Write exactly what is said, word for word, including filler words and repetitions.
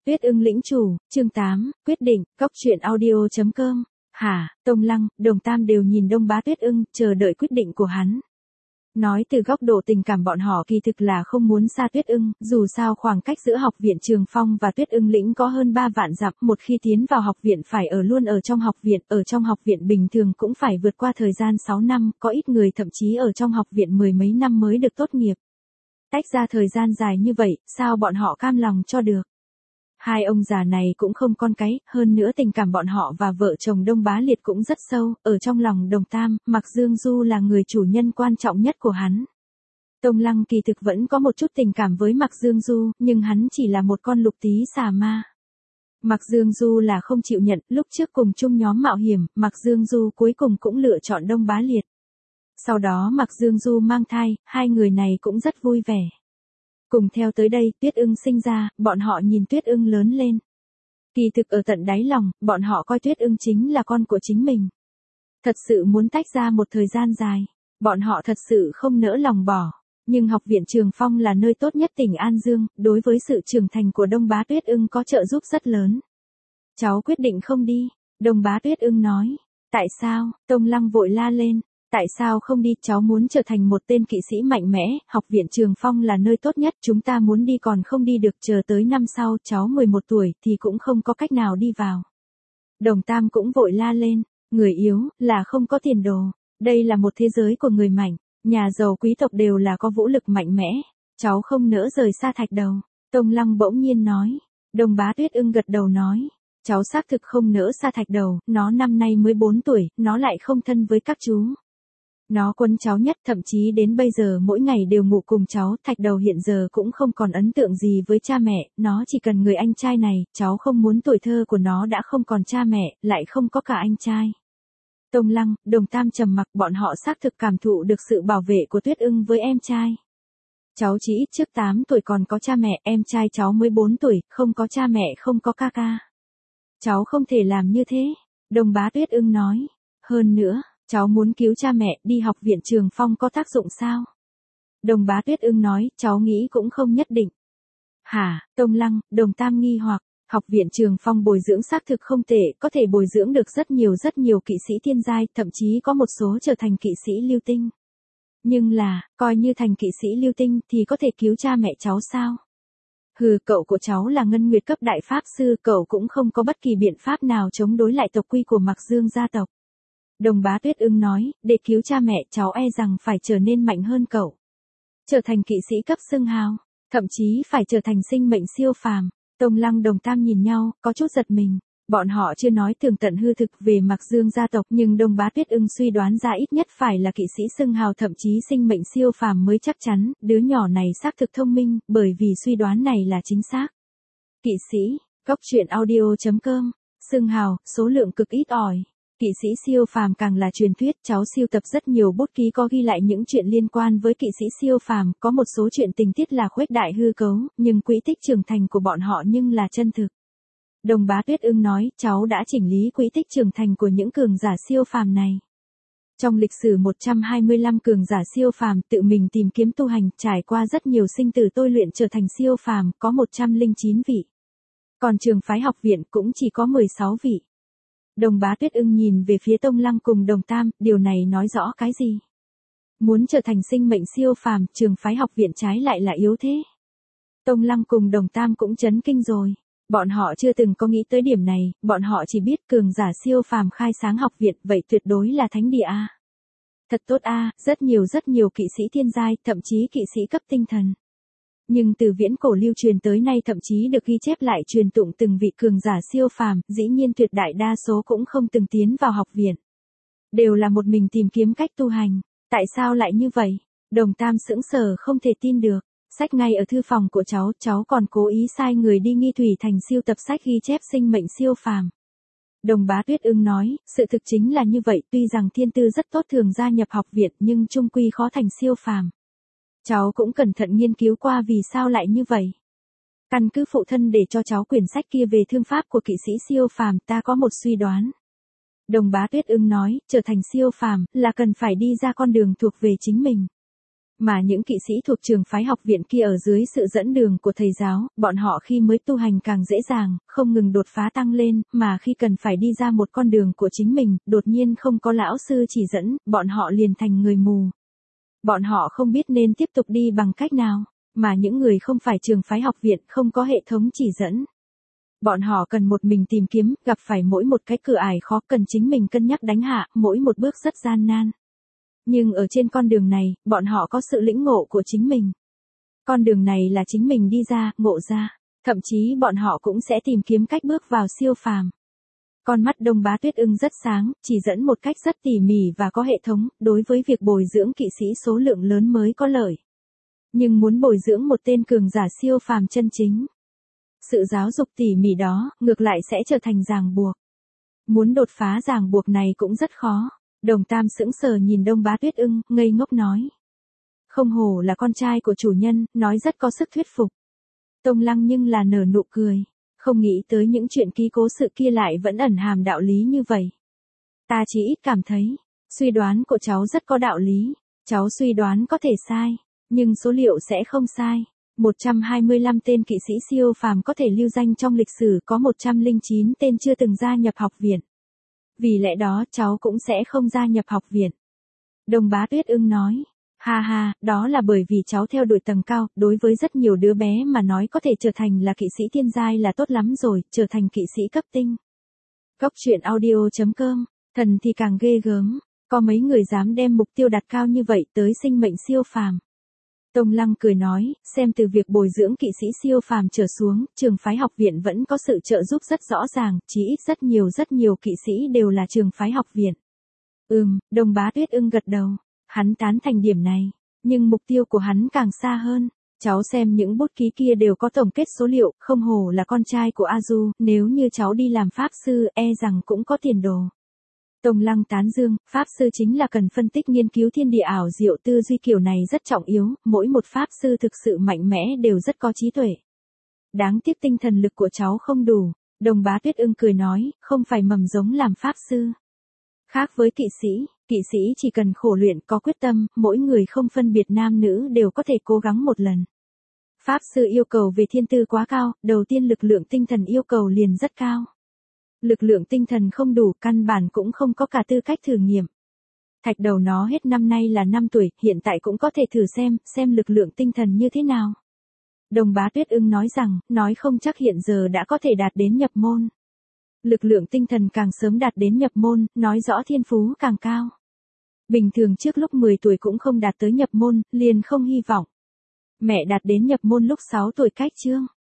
Tuyết ưng lĩnh chủ, chương tám, quyết định, cốc truyện audio chấm com. Hả, Tông Lăng, Đồng Tam đều nhìn Đông Bá Tuyết ưng, chờ đợi quyết định của hắn. Nói từ góc độ tình cảm bọn họ kỳ thực là không muốn xa Tuyết ưng, dù sao khoảng cách giữa học viện Trường Phong và Tuyết ưng lĩnh có hơn ba vạn dặm, một khi tiến vào học viện phải ở luôn ở trong học viện, ở trong học viện bình thường cũng phải vượt qua thời gian sáu năm, có ít người thậm chí ở trong học viện mười mấy năm mới được tốt nghiệp. Tách ra thời gian dài như vậy, sao bọn họ cam lòng cho được? Hai ông già này cũng không con cái, hơn nữa tình cảm bọn họ và vợ chồng Đông Bá Liệt cũng rất sâu, ở trong lòng Đồng Tam, Mạc Dương Du là người chủ nhân quan trọng nhất của hắn. Tông Lăng kỳ thực vẫn có một chút tình cảm với Mạc Dương Du, nhưng hắn chỉ là một con lục tí xà ma. Mạc Dương Du là không chịu nhận, lúc trước cùng chung nhóm mạo hiểm, Mạc Dương Du cuối cùng cũng lựa chọn Đông Bá Liệt. Sau đó Mạc Dương Du mang thai, hai người này cũng rất vui vẻ. Cùng theo tới đây, Tuyết ưng sinh ra, bọn họ nhìn Tuyết ưng lớn lên. Kỳ thực ở tận đáy lòng, bọn họ coi Tuyết ưng chính là con của chính mình. Thật sự muốn tách ra một thời gian dài, bọn họ thật sự không nỡ lòng bỏ. Nhưng học viện Trường Phong là nơi tốt nhất tỉnh An Dương, đối với sự trưởng thành của Đông Bá Tuyết ưng có trợ giúp rất lớn. Cháu quyết định không đi, Đông Bá Tuyết ưng nói. Tại sao? Tông Lăng vội la lên. Tại sao không đi, cháu muốn trở thành một tên kỵ sĩ mạnh mẽ, học viện Trường Phong là nơi tốt nhất, chúng ta muốn đi còn không đi được, chờ tới năm sau, cháu mười một tuổi thì cũng không có cách nào đi vào. Đồng Tam cũng vội la lên, người yếu, là không có tiền đồ, đây là một thế giới của người mạnh, nhà giàu quý tộc đều là có vũ lực mạnh mẽ, cháu không nỡ rời xa thạch đầu. Tông Lăng bỗng nhiên nói, Đông Bá Tuyết ưng gật đầu nói. Cháu xác thực không nỡ xa thạch đầu, nó năm nay mới bốn tuổi, nó lại không thân với các chú. Nó quấn cháu nhất, thậm chí đến bây giờ mỗi ngày đều ngủ cùng cháu, thạch đầu hiện giờ cũng không còn ấn tượng gì với cha mẹ, nó chỉ cần người anh trai này, cháu không muốn tuổi thơ của nó đã không còn cha mẹ, lại không có cả anh trai. Tông Lăng, Đồng Tam trầm mặc, bọn họ xác thực cảm thụ được sự bảo vệ của Tuyết ưng với em trai. Cháu chỉ ít trước tám tuổi còn có cha mẹ, em trai cháu mới bốn tuổi, không có cha mẹ không có ca ca. Cháu không thể làm như thế, Đồng Bá Tuyết ưng nói. Hơn nữa, cháu muốn cứu cha mẹ, đi học viện Trường Phong có tác dụng sao? Đồng Bá Tuyết ưng nói, cháu nghĩ cũng không nhất định. Hả, Tông Lăng, Đồng Tam nghi hoặc, học viện Trường Phong bồi dưỡng xác thực không tệ, có thể bồi dưỡng được rất nhiều rất nhiều kỵ sĩ thiên giai, thậm chí có một số trở thành kỵ sĩ lưu tinh. Nhưng là, coi như thành kỵ sĩ lưu tinh thì có thể cứu cha mẹ cháu sao? Hừ, cậu của cháu là ngân nguyệt cấp đại pháp sư, cậu cũng không có bất kỳ biện pháp nào chống đối lại tộc quy của Mạc Dương gia tộc. Đồng Bá Tuyết ưng nói, để cứu cha mẹ cháu e rằng phải trở nên mạnh hơn cậu. Trở thành kỵ sĩ cấp xưng hào, thậm chí phải trở thành sinh mệnh siêu phàm. Tông Lăng Đồng Tam nhìn nhau, có chút giật mình. Bọn họ chưa nói tường tận hư thực về Mạc Dương gia tộc, nhưng Đông Bá Tuyết ưng suy đoán ra ít nhất phải là kỵ sĩ xưng hào, thậm chí sinh mệnh siêu phàm mới chắc chắn, đứa nhỏ này xác thực thông minh, bởi vì suy đoán này là chính xác. Kỵ sĩ, cốc truyện audio chấm com, xưng hào, số lượng cực ít ỏi. Kỵ sĩ siêu phàm càng là truyền thuyết, cháu siêu tập rất nhiều bút ký có ghi lại những chuyện liên quan với kỵ sĩ siêu phàm, có một số chuyện tình tiết là khuếch đại hư cấu, nhưng quỹ tích trưởng thành của bọn họ nhưng là chân thực. Đồng Bá Tuyết ưng nói, cháu đã chỉnh lý quỹ tích trưởng thành của những cường giả siêu phàm này. Trong lịch sử một trăm hai mươi lăm cường giả siêu phàm tự mình tìm kiếm tu hành, trải qua rất nhiều sinh tử tôi luyện trở thành siêu phàm, có một trăm lẻ chín vị. Còn trường phái học viện cũng chỉ có mười sáu vị. Đồng Bá Tuyết ưng nhìn về phía Tông Lăng cùng Đồng Tam, điều này nói rõ cái gì? Muốn trở thành sinh mệnh siêu phàm, trường phái học viện trái lại là yếu thế. Tông Lăng cùng Đồng Tam cũng chấn kinh rồi. Bọn họ chưa từng có nghĩ tới điểm này, bọn họ chỉ biết cường giả siêu phàm khai sáng học viện, vậy tuyệt đối là thánh địa a. Thật tốt a, rất nhiều rất nhiều kỵ sĩ thiên giai, thậm chí kỵ sĩ cấp tinh thần. Nhưng từ viễn cổ lưu truyền tới nay thậm chí được ghi chép lại truyền tụng từng vị cường giả siêu phàm, dĩ nhiên tuyệt đại đa số cũng không từng tiến vào học viện. Đều là một mình tìm kiếm cách tu hành. Tại sao lại như vậy? Đồng Tam sững sờ không thể tin được. Sách ngay ở thư phòng của cháu, cháu còn cố ý sai người đi Nghi Thủy Thành siêu tập sách ghi chép sinh mệnh siêu phàm. Đồng Bá Tuyết ưng nói, sự thực chính là như vậy, tuy rằng thiên tư rất tốt thường gia nhập học viện nhưng chung quy khó thành siêu phàm. Cháu cũng cẩn thận nghiên cứu qua vì sao lại như vậy. Căn cứ phụ thân để cho cháu quyển sách kia về thương pháp của kỵ sĩ siêu phàm, ta có một suy đoán. Đồng Bá Tuyết ưng nói, trở thành siêu phàm là cần phải đi ra con đường thuộc về chính mình. Mà những kỵ sĩ thuộc trường phái học viện kia ở dưới sự dẫn đường của thầy giáo, bọn họ khi mới tu hành càng dễ dàng, không ngừng đột phá tăng lên, mà khi cần phải đi ra một con đường của chính mình, đột nhiên không có lão sư chỉ dẫn, bọn họ liền thành người mù. Bọn họ không biết nên tiếp tục đi bằng cách nào, mà những người không phải trường phái học viện không có hệ thống chỉ dẫn. Bọn họ cần một mình tìm kiếm, gặp phải mỗi một cái cửa ải khó cần chính mình cân nhắc đánh hạ, mỗi một bước rất gian nan. Nhưng ở trên con đường này, bọn họ có sự lĩnh ngộ của chính mình. Con đường này là chính mình đi ra, ngộ ra. Thậm chí bọn họ cũng sẽ tìm kiếm cách bước vào siêu phàm. Con mắt Đông Bá Tuyết Ưng rất sáng, chỉ dẫn một cách rất tỉ mỉ và có hệ thống, đối với việc bồi dưỡng kỵ sĩ số lượng lớn mới có lợi. Nhưng muốn bồi dưỡng một tên cường giả siêu phàm chân chính, sự giáo dục tỉ mỉ đó, ngược lại sẽ trở thành ràng buộc. Muốn đột phá ràng buộc này cũng rất khó. Đồng Tam sững sờ nhìn Đông Bá Tuyết Ưng, ngây ngốc nói. Không hổ là con trai của chủ nhân, nói rất có sức thuyết phục. Tông Lăng nhưng là nở nụ cười. Không nghĩ tới những chuyện ký cố sự kia lại vẫn ẩn hàm đạo lý như vậy. Ta chỉ ít cảm thấy, suy đoán của cháu rất có đạo lý. Cháu suy đoán có thể sai, nhưng số liệu sẽ không sai. một trăm hai mươi lăm tên kỵ sĩ siêu phàm có thể lưu danh trong lịch sử, có một trăm lẻ chín tên chưa từng gia nhập học viện. Vì lẽ đó cháu cũng sẽ không gia nhập học viện. Đông Bá Tuyết Ưng nói. Ha ha, đó là bởi vì cháu theo đuổi tầng cao, đối với rất nhiều đứa bé mà nói có thể trở thành là kỵ sĩ thiên giai là tốt lắm rồi, trở thành kỵ sĩ cấp tinh. Góc truyện audio chấm com, thần thì càng ghê gớm, có mấy người dám đem mục tiêu đặt cao như vậy tới sinh mệnh siêu phàm. Tông Lăng cười nói, xem từ việc bồi dưỡng kỵ sĩ siêu phàm trở xuống, trường phái học viện vẫn có sự trợ giúp rất rõ ràng, chí ít rất nhiều rất nhiều kỵ sĩ đều là trường phái học viện. Ừm, Đông Bá Tuyết Ưng gật đầu, hắn tán thành điểm này, nhưng mục tiêu của hắn càng xa hơn. Cháu xem những bút ký kia đều có tổng kết số liệu, không hổ là con trai của A Du, nếu như cháu đi làm pháp sư, e rằng cũng có tiền đồ. Tông Lăng tán dương, pháp sư chính là cần phân tích nghiên cứu thiên địa ảo diệu, tư duy kiểu này rất trọng yếu, mỗi một pháp sư thực sự mạnh mẽ đều rất có trí tuệ. Đáng tiếc tinh thần lực của cháu không đủ. Đồng Bá Tuyết Ưng cười nói, không phải mầm giống làm pháp sư. Khác với kỵ sĩ, kỵ sĩ chỉ cần khổ luyện, có quyết tâm, mỗi người không phân biệt nam nữ đều có thể cố gắng một lần. Pháp sư yêu cầu về thiên tư quá cao, đầu tiên lực lượng tinh thần yêu cầu liền rất cao. Lực lượng tinh thần không đủ, căn bản cũng không có cả tư cách thử nghiệm. Thạch Đầu nó hết năm nay là năm tuổi, hiện tại cũng có thể thử xem, xem lực lượng tinh thần như thế nào. Đồng Bá Tuyết Ưng nói rằng, nói không chắc hiện giờ đã có thể đạt đến nhập môn. Lực lượng tinh thần càng sớm đạt đến nhập môn, nói rõ thiên phú càng cao. Bình thường trước lúc mười tuổi cũng không đạt tới nhập môn, liền không hy vọng. Mẹ đạt đến nhập môn lúc sáu tuổi cách chương.